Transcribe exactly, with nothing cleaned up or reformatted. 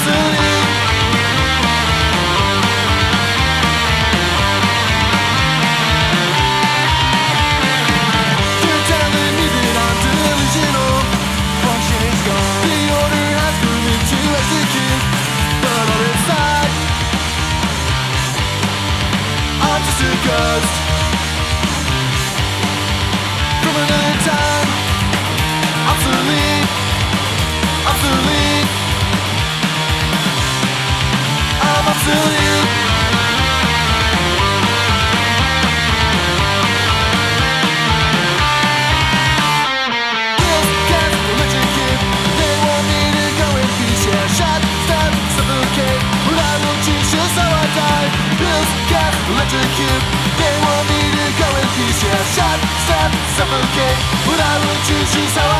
obsolete. They're telling me that I'm delusional. Functioning's gone. The order has for me to execute, but on inside I'm just a ghost from another time. Obsolete, obsolete. I'm obsolete. Bills, gas, electrocute. They want me to go in peace. Yeah, shot, stab, suffocate, but I will choose just how I die. Bills, gas, electrocute. They want me to go in peace. Yeah, shot, stab, suffocate, but I will choose just how I die.